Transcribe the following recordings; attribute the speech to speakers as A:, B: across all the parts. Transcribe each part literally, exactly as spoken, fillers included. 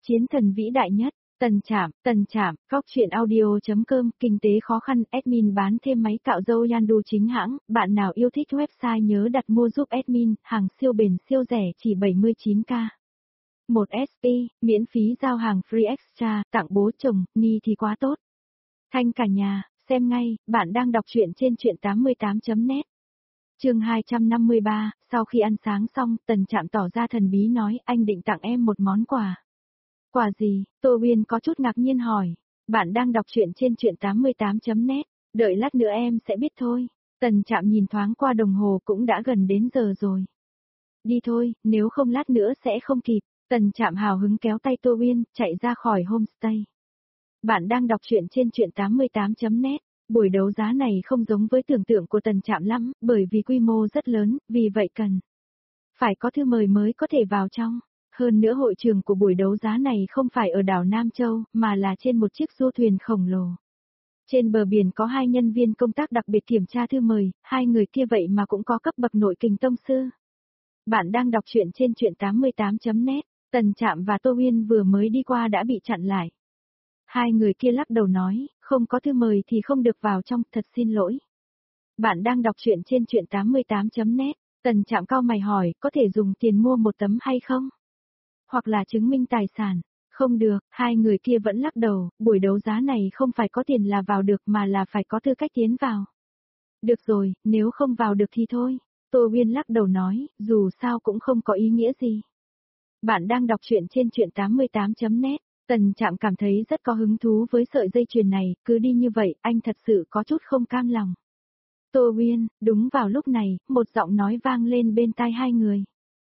A: Chiến thần vĩ đại nhất, Tần Trạm, Tần Trạm, góc truyện audio.com, kinh tế khó khăn, admin bán thêm máy cạo râu Yandu chính hãng, bạn nào yêu thích website nhớ đặt mua giúp admin, hàng siêu bền siêu rẻ chỉ bảy mươi chín k. một ét pê, miễn phí giao hàng free extra, tặng bố chồng, ni thì quá tốt. Thanh cả nhà, xem ngay, bạn đang đọc truyện trên truyện tám mươi tám chấm net. Chương hai trăm năm mươi ba, sau khi ăn sáng xong, Tần Trạm tỏ ra thần bí nói anh định tặng em một món quà. Quà gì? Tô Uyên có chút ngạc nhiên hỏi. Bạn đang đọc truyện trên truyện tám mươi tám chấm net, đợi lát nữa em sẽ biết thôi. Tần Trạm nhìn thoáng qua đồng hồ cũng đã gần đến giờ rồi. Đi thôi, nếu không lát nữa sẽ không kịp. Tần Trạm hào hứng kéo tay Tô Uyên, chạy ra khỏi homestay. Bạn đang đọc truyện trên truyện tám mươi tám chấm net. Buổi đấu giá này không giống với tưởng tượng của Tần Trạm lắm, bởi vì quy mô rất lớn, vì vậy cần phải có thư mời mới có thể vào trong. Hơn nữa hội trường của buổi đấu giá này không phải ở đảo Nam Châu, mà là trên một chiếc du thuyền khổng lồ. Trên bờ biển có hai nhân viên công tác đặc biệt kiểm tra thư mời, hai người kia vậy mà cũng có cấp bậc nội kình tông sư. Bạn đang đọc truyện trên truyện tám mươi tám chấm net, Tần Trạm và Tô Uyên vừa mới đi qua đã bị chặn lại. Hai người kia lắc đầu nói, không có thư mời thì không được vào trong, thật xin lỗi. Bạn đang đọc truyện trên truyện tám mươi tám chấm net, Tần Trạm cau mày hỏi, có thể dùng tiền mua một tấm hay không? Hoặc là chứng minh tài sản. Không được, hai người kia vẫn lắc đầu, buổi đấu giá này không phải có tiền là vào được mà là phải có tư cách tiến vào. Được rồi, nếu không vào được thì thôi. Tô Uyên lắc đầu nói, dù sao cũng không có ý nghĩa gì. Bạn đang đọc truyện trên truyện tám mươi tám chấm net, Tần Trạm cảm thấy rất có hứng thú với sợi dây chuyền này, cứ đi như vậy, anh thật sự có chút không cam lòng. Tô Uyên, đúng vào lúc này, một giọng nói vang lên bên tai hai người.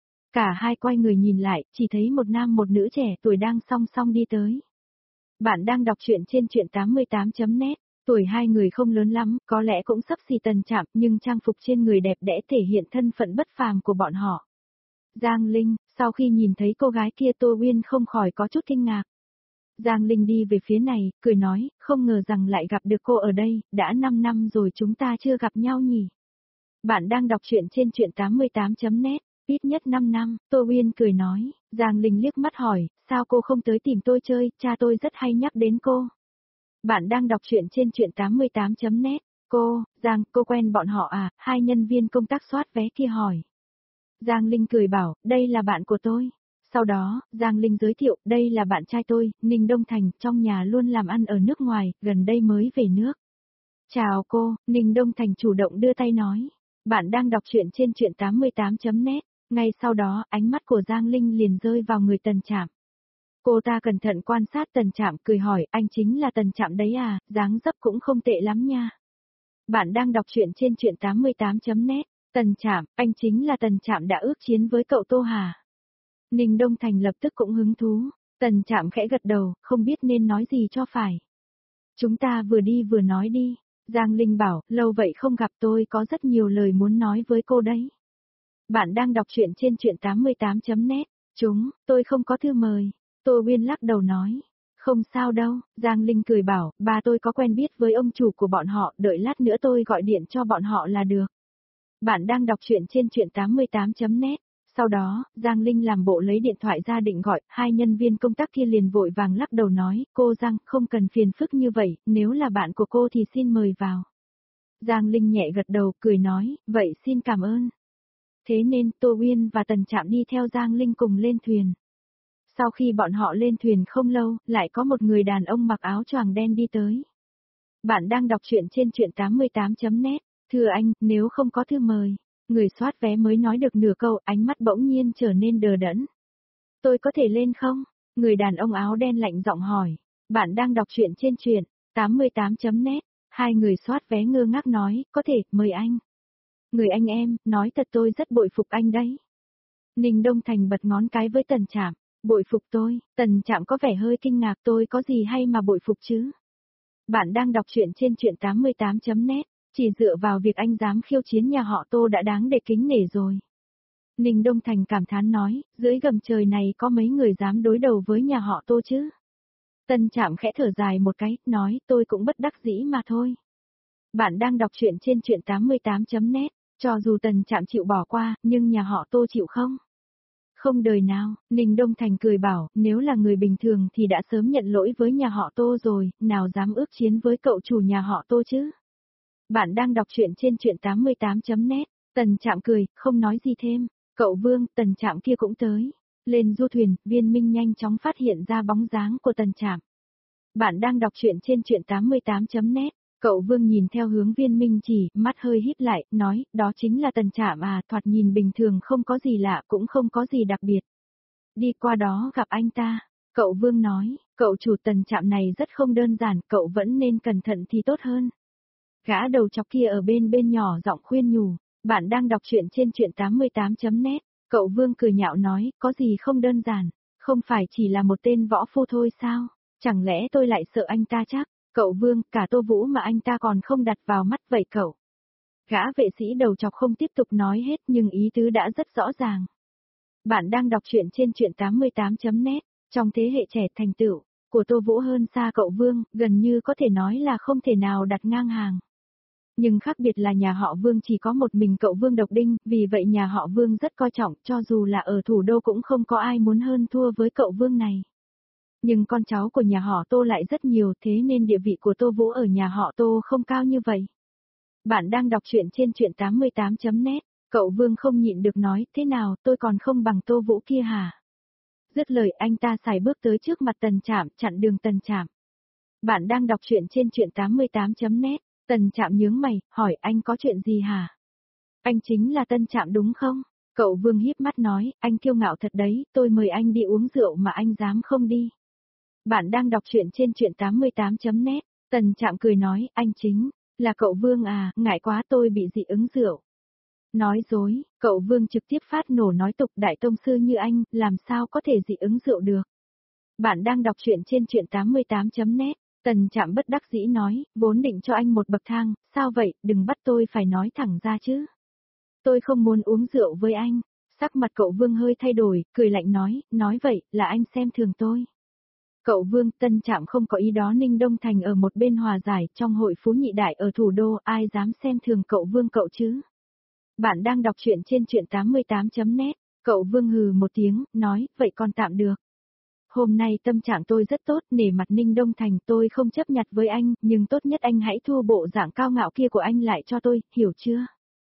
A: Cả hai quay người nhìn lại, chỉ thấy một nam một nữ trẻ tuổi đang song song đi tới. Bạn đang đọc truyện trên truyện tám mươi tám chấm net, tuổi hai người không lớn lắm, có lẽ cũng sắp xỉ Tần Trạm, nhưng trang phục trên người đẹp đẽ thể hiện thân phận bất phàm của bọn họ. Giang Linh, sau khi nhìn thấy cô gái kia Tô Uyên không khỏi có chút kinh ngạc. Giang Linh đi về phía này, cười nói, không ngờ rằng lại gặp được cô ở đây, đã năm năm rồi chúng ta chưa gặp nhau nhỉ. Bạn đang đọc truyện trên truyện tám mươi tám chấm net. Ít nhất năm năm, Tô Uyên cười nói, Giang Linh liếc mắt hỏi, sao cô không tới tìm tôi chơi, cha tôi rất hay nhắc đến cô. Bạn đang đọc truyện trên truyện tám mươi tám chấm net, cô, Giang, cô quen bọn họ à, hai nhân viên công tác soát vé kia hỏi. Giang Linh cười bảo, đây là bạn của tôi. Sau đó, Giang Linh giới thiệu, đây là bạn trai tôi, Ninh Đông Thành, trong nhà luôn làm ăn ở nước ngoài, gần đây mới về nước. Chào cô, Ninh Đông Thành chủ động đưa tay nói. Bạn đang đọc truyện trên truyện tám mươi tám chấm net. Ngay sau đó, ánh mắt của Giang Linh liền rơi vào người Tần Trạm. Cô ta cẩn thận quan sát Tần Trạm cười hỏi, anh chính là Tần Trạm đấy à, dáng dấp cũng không tệ lắm nha. Bạn đang đọc truyện trên truyện tám mươi tám chấm net, Tần Trạm, anh chính là Tần Trạm đã ước chiến với cậu Tô Hà. Ninh Đông Thành lập tức cũng hứng thú, Tần Trạm khẽ gật đầu, không biết nên nói gì cho phải. Chúng ta vừa đi vừa nói đi, Giang Linh bảo, lâu vậy không gặp tôi có rất nhiều lời muốn nói với cô đấy. Bạn đang đọc truyện trên truyện tám mươi tám chấm net, chúng, tôi không có thư mời. Tô Uyên lắc đầu nói, không sao đâu, Giang Linh cười bảo, ba tôi có quen biết với ông chủ của bọn họ, đợi lát nữa tôi gọi điện cho bọn họ là được. Bạn đang đọc truyện trên truyện tám mươi tám chấm net, sau đó, Giang Linh làm bộ lấy điện thoại ra định gọi, hai nhân viên công tác kia liền vội vàng lắc đầu nói, cô Giang, không cần phiền phức như vậy, nếu là bạn của cô thì xin mời vào. Giang Linh nhẹ gật đầu, cười nói, vậy xin cảm ơn. Thế nên Tô Uyên và Tần Trạm đi theo Giang Linh cùng lên thuyền. Sau khi bọn họ lên thuyền không lâu, lại có một người đàn ông mặc áo choàng đen đi tới. Bạn đang đọc truyện trên truyện tám mươi tám chấm net, thưa anh, nếu không có thư mời. Người soát vé mới nói được nửa câu, ánh mắt bỗng nhiên trở nên đờ đẫn. Tôi có thể lên không? Người đàn ông áo đen lạnh giọng hỏi. Bạn đang đọc truyện trên truyện tám mươi tám chấm net, hai người soát vé ngơ ngác nói, có thể, mời anh. Người anh em, nói thật tôi rất bội phục anh đấy. Ninh Đông Thành bật ngón cái với Tần Trạm, bội phục tôi, Tần Trạm có vẻ hơi kinh ngạc tôi có gì hay mà bội phục chứ. Bạn đang đọc truyện trên truyện tám mươi tám chấm net, chỉ dựa vào việc anh dám khiêu chiến nhà họ Tô đã đáng để kính nể rồi. Ninh Đông Thành cảm thán nói, dưới gầm trời này có mấy người dám đối đầu với nhà họ Tô chứ. Tần Trạm khẽ thở dài một cái, nói tôi cũng bất đắc dĩ mà thôi. Bạn đang đọc truyện trên truyện tám mươi tám chấm net. Cho dù Tần Trạm chịu bỏ qua, nhưng nhà họ Tô chịu không? Không đời nào, Ninh Đông Thành cười bảo, nếu là người bình thường thì đã sớm nhận lỗi với nhà họ Tô rồi, nào dám ước chiến với cậu chủ nhà họ Tô chứ. Bạn đang đọc truyện trên truyện tám mươi tám chấm net, Tần Trạm cười, không nói gì thêm, cậu Vương, Tần Trạm kia cũng tới. Lên du thuyền, Viên Minh nhanh chóng phát hiện ra bóng dáng của Tần Trạm. Bạn đang đọc truyện trên truyện tám mươi tám chấm net. Cậu Vương nhìn theo hướng Viên Minh chỉ, mắt hơi híp lại, nói, đó chính là Tần Trạm à, thoạt nhìn bình thường không có gì lạ, cũng không có gì đặc biệt. Đi qua đó gặp anh ta. Cậu Vương nói, cậu chủ Tần Trạm này rất không đơn giản, cậu vẫn nên cẩn thận thì tốt hơn. Gã đầu chọc kia ở bên bên nhỏ giọng khuyên nhủ, bạn đang đọc truyện trên truyện tám mươi tám chấm net. Cậu Vương cười nhạo nói, có gì không đơn giản, không phải chỉ là một tên võ phu thôi sao, chẳng lẽ tôi lại sợ anh ta chắc. Cậu Vương, cả Tô Vũ mà anh ta còn không đặt vào mắt vậy cậu. Gã vệ sĩ đầu chọc không tiếp tục nói hết nhưng ý tứ đã rất rõ ràng. Bạn đang đọc truyện trên truyện tám mươi tám chấm net, trong thế hệ trẻ thành tựu của Tô Vũ hơn xa cậu Vương, gần như có thể nói là không thể nào đặt ngang hàng. Nhưng khác biệt là nhà họ Vương chỉ có một mình cậu Vương độc đinh, vì vậy nhà họ Vương rất coi trọng, cho dù là ở thủ đô cũng không có ai muốn hơn thua với cậu Vương này. Nhưng con cháu của nhà họ Tô lại rất nhiều, thế nên địa vị của Tô Vũ ở nhà họ Tô không cao như vậy. Bạn đang đọc truyện trên truyện tám mươi tám chấm net, cậu Vương không nhịn được nói, thế nào, tôi còn không bằng Tô Vũ kia hả? Dứt lời anh ta xài bước tới trước mặt Tần Trạm, chặn đường Tần Trạm. Bạn đang đọc truyện trên truyện tám mươi tám chấm net, Tần Trạm nhướng mày, hỏi anh có chuyện gì hả? Anh chính là Tân Trạm đúng không? Cậu Vương híp mắt nói, anh kiêu ngạo thật đấy, tôi mời anh đi uống rượu mà anh dám không đi. Bạn đang đọc truyện trên truyện tám mươi tám chấm net, Tần Trạm cười nói, anh chính là cậu Vương à, ngại quá tôi bị dị ứng rượu. Nói dối, cậu Vương trực tiếp phát nổ nói tục đại tông sư như anh, làm sao có thể dị ứng rượu được. Bạn đang đọc truyện trên truyện tám mươi tám chấm net, Tần Trạm bất đắc dĩ nói, vốn định cho anh một bậc thang, sao vậy, đừng bắt tôi phải nói thẳng ra chứ. Tôi không muốn uống rượu với anh, sắc mặt cậu Vương hơi thay đổi, cười lạnh nói, nói vậy, là anh xem thường tôi. Cậu Vương, Tân Trạm không có ý đó. Ninh Đông Thành ở một bên hòa giải, trong hội phú nhị đại ở thủ đô, ai dám xem thường cậu Vương cậu chứ? Bạn đang đọc truyện trên truyện tám mươi tám chấm net, cậu Vương hừ một tiếng, nói, vậy còn tạm được. Hôm nay tâm trạng tôi rất tốt, nể mặt Ninh Đông Thành tôi không chấp nhặt với anh, nhưng tốt nhất anh hãy thua bộ dạng cao ngạo kia của anh lại cho tôi, hiểu chưa?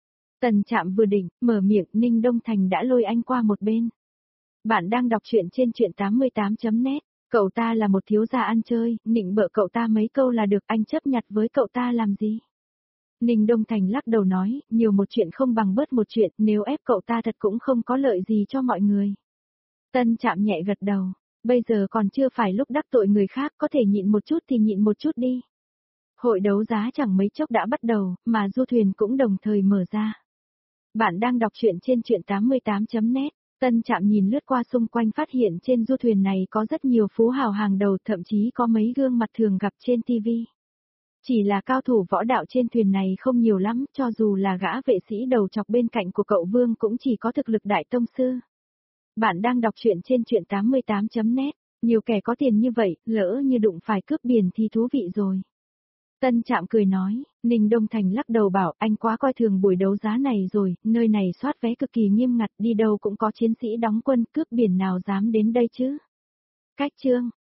A: Tần Trạm vừa định, mở miệng, Ninh Đông Thành đã lôi anh qua một bên. Bạn đang đọc truyện trên truyện tám mươi tám chấm net. Cậu ta là một thiếu gia ăn chơi, nịnh bợ cậu ta mấy câu là được, anh chấp nhặt với cậu ta làm gì? Ninh Đông Thành lắc đầu nói, nhiều một chuyện không bằng bớt một chuyện, nếu ép cậu ta thật cũng không có lợi gì cho mọi người. Tân Trạm nhẹ gật đầu, bây giờ còn chưa phải lúc đắc tội người khác, có thể nhịn một chút thì nhịn một chút đi. Hội đấu giá chẳng mấy chốc đã bắt đầu, mà du thuyền cũng đồng thời mở ra. Bạn đang đọc truyện trên truyện tám mươi tám chấm net. Tân Trạm nhìn lướt qua xung quanh phát hiện trên du thuyền này có rất nhiều phú hào hàng đầu, thậm chí có mấy gương mặt thường gặp trên ti vi. Chỉ là cao thủ võ đạo trên thuyền này không nhiều lắm, cho dù là gã vệ sĩ đầu chọc bên cạnh của cậu Vương cũng chỉ có thực lực đại tông sư. Bạn đang đọc truyện trên truyện tám mươi tám chấm net, nhiều kẻ có tiền như vậy, lỡ như đụng phải cướp biển thì thú vị rồi. Tân Trạm cười nói, Ninh Đông Thành lắc đầu bảo anh quá coi thường buổi đấu giá này rồi, nơi này soát vé cực kỳ nghiêm ngặt, đi đâu cũng có chiến sĩ đóng quân, cướp biển nào dám đến đây chứ. Cách chương.